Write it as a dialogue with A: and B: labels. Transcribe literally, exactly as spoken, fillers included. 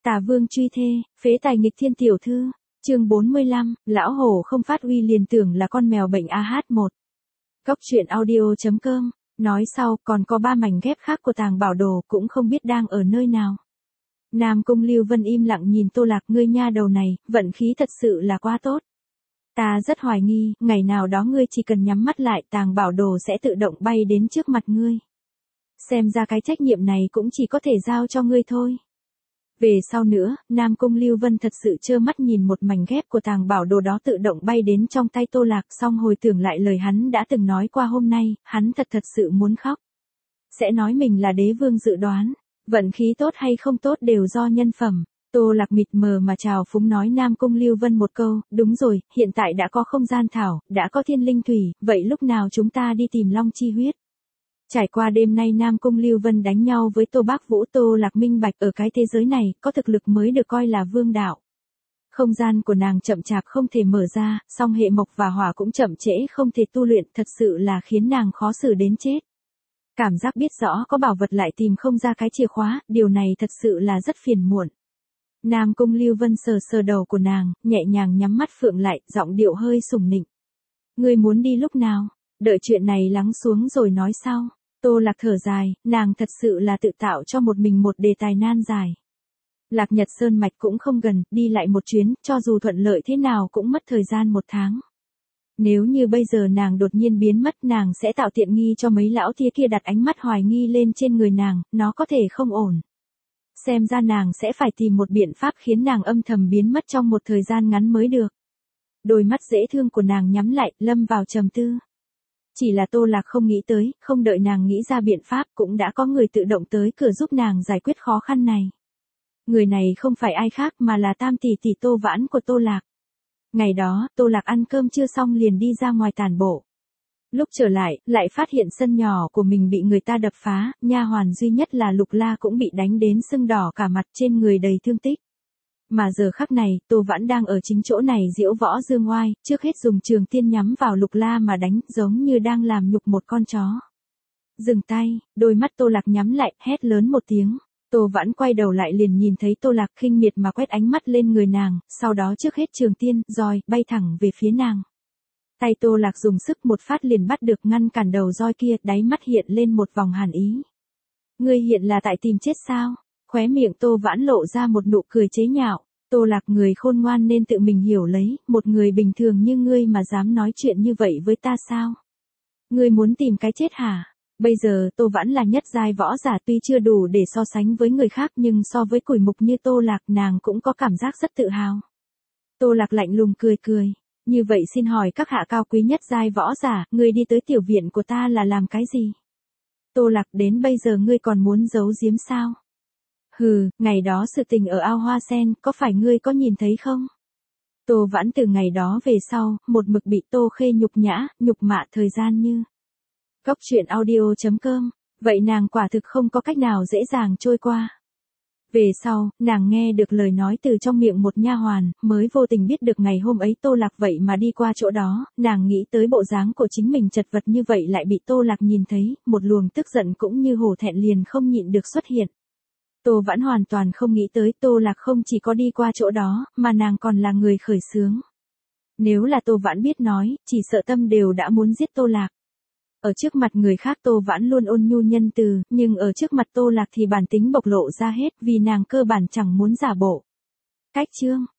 A: Tà vương truy thê, phế tài nghịch thiên tiểu thư, chương bốn mươi lăm, lão hổ không phát uy liền tưởng là con mèo bệnh A H một. Cốc truyện audio chấm com, nói sau còn có ba mảnh ghép khác của tàng bảo đồ cũng không biết đang ở nơi nào. Nam Cung Lưu Vân im lặng nhìn Tô Lạc, ngươi nha đầu này, vận khí thật sự là quá tốt. Ta rất hoài nghi, ngày nào đó ngươi chỉ cần nhắm mắt lại tàng bảo đồ sẽ tự động bay đến trước mặt ngươi. Xem ra cái trách nhiệm này cũng chỉ có thể giao cho ngươi thôi. Về sau nữa, Nam Cung Lưu Vân thật sự trơ mắt nhìn một mảnh ghép của tàng bảo đồ đó tự động bay đến trong tay Tô Lạc, xong hồi tưởng lại lời hắn đã từng nói qua hôm nay, hắn thật thật sự muốn khóc. Sẽ nói mình là đế vương dự đoán, vận khí tốt hay không tốt đều do nhân phẩm. Tô Lạc mịt mờ mà chào phúng nói Nam Cung Lưu Vân một câu, đúng rồi, hiện tại đã có không gian thảo, đã có thiên linh thủy, vậy lúc nào chúng ta đi tìm Long Chi huyết? Trải qua đêm nay Nam Cung Lưu Vân đánh nhau với Tô Bác Vũ, Tô Lạc minh bạch ở cái thế giới này, có thực lực mới được coi là vương đạo. Không gian của nàng chậm chạp không thể mở ra, song hệ mộc và hỏa cũng chậm trễ không thể tu luyện, thật sự là khiến nàng khó xử đến chết. Cảm giác biết rõ có bảo vật lại tìm không ra cái chìa khóa, điều này thật sự là rất phiền muộn. Nam Cung Lưu Vân sờ sờ đầu của nàng, nhẹ nhàng nhắm mắt phượng lại, giọng điệu hơi sùng nịnh. Ngươi muốn đi lúc nào? Đợi chuyện này lắng xuống rồi nói sau. Tô Lạc thở dài, nàng thật sự là tự tạo cho một mình một đề tài nan giải. Lạc Nhật Sơn mạch cũng không gần, đi lại một chuyến, cho dù thuận lợi thế nào cũng mất thời gian một tháng. Nếu như bây giờ nàng đột nhiên biến mất, nàng sẽ tạo tiện nghi cho mấy lão thía kia đặt ánh mắt hoài nghi lên trên người nàng, nó có thể không ổn. Xem ra nàng sẽ phải tìm một biện pháp khiến nàng âm thầm biến mất trong một thời gian ngắn mới được. Đôi mắt dễ thương của nàng nhắm lại, lâm vào trầm tư. Chỉ là Tô Lạc không nghĩ tới, không đợi nàng nghĩ ra biện pháp cũng đã có người tự động tới cửa giúp nàng giải quyết khó khăn này. Người này không phải ai khác mà là tam tỷ tỷ Tô Vãn của Tô Lạc. Ngày đó, Tô Lạc ăn cơm chưa xong liền đi ra ngoài tản bộ. Lúc trở lại, lại phát hiện sân nhỏ của mình bị người ta đập phá, nha hoàn duy nhất là Lục La cũng bị đánh đến sưng đỏ cả mặt, trên người đầy thương tích. Mà giờ khắc này, Tô Vãn đang ở chính chỗ này diễu võ dương oai, trước hết dùng trường tiên nhắm vào Lục La mà đánh, giống như đang làm nhục một con chó. Dừng tay, đôi mắt Tô Lạc nhắm lại, hét lớn một tiếng. Tô Vãn quay đầu lại liền nhìn thấy Tô Lạc khinh miệt mà quét ánh mắt lên người nàng, sau đó trước hết trường tiên, roi, bay thẳng về phía nàng. Tay Tô Lạc dùng sức một phát liền bắt được ngăn cản đầu roi kia, đáy mắt hiện lên một vòng hàn ý. Ngươi hiện là tại tìm chết sao? Khóe miệng Tô Vãn lộ ra một nụ cười chế nhạo. Tô Lạc người khôn ngoan nên tự mình hiểu lấy, một người bình thường như ngươi mà dám nói chuyện như vậy với ta sao? Ngươi muốn tìm cái chết hả? Bây giờ Tô Vãn là nhất giai võ giả, tuy chưa đủ để so sánh với người khác nhưng so với Củi Mục như Tô Lạc nàng cũng có cảm giác rất tự hào. Tô Lạc lạnh lùng cười cười. Như vậy xin hỏi các hạ cao quý nhất giai võ giả, ngươi đi tới tiểu viện của ta là làm cái gì? Tô Lạc, đến bây giờ ngươi còn muốn giấu giếm sao? Hừ, ngày đó sự tình ở ao hoa sen, có phải ngươi có nhìn thấy không? Tô Vãn từ ngày đó về sau, một mực bị Tô Khê nhục nhã, nhục mạ thời gian như. Cốc truyện audio chấm com, vậy nàng quả thực không có cách nào dễ dàng trôi qua. Về sau, nàng nghe được lời nói từ trong miệng một nha hoàn, mới vô tình biết được ngày hôm ấy Tô Lạc vậy mà đi qua chỗ đó, nàng nghĩ tới bộ dáng của chính mình chật vật như vậy lại bị Tô Lạc nhìn thấy, một luồng tức giận cũng như hổ thẹn liền không nhịn được xuất hiện. Tô Vãn hoàn toàn không nghĩ tới Tô Lạc không chỉ có đi qua chỗ đó, mà nàng còn là người khởi xướng. Nếu là Tô Vãn biết nói, chỉ sợ tâm đều đã muốn giết Tô Lạc. Ở trước mặt người khác Tô Vãn luôn ôn nhu nhân từ, nhưng ở trước mặt Tô Lạc thì bản tính bộc lộ ra hết, vì nàng cơ bản chẳng muốn giả bộ. Cách chương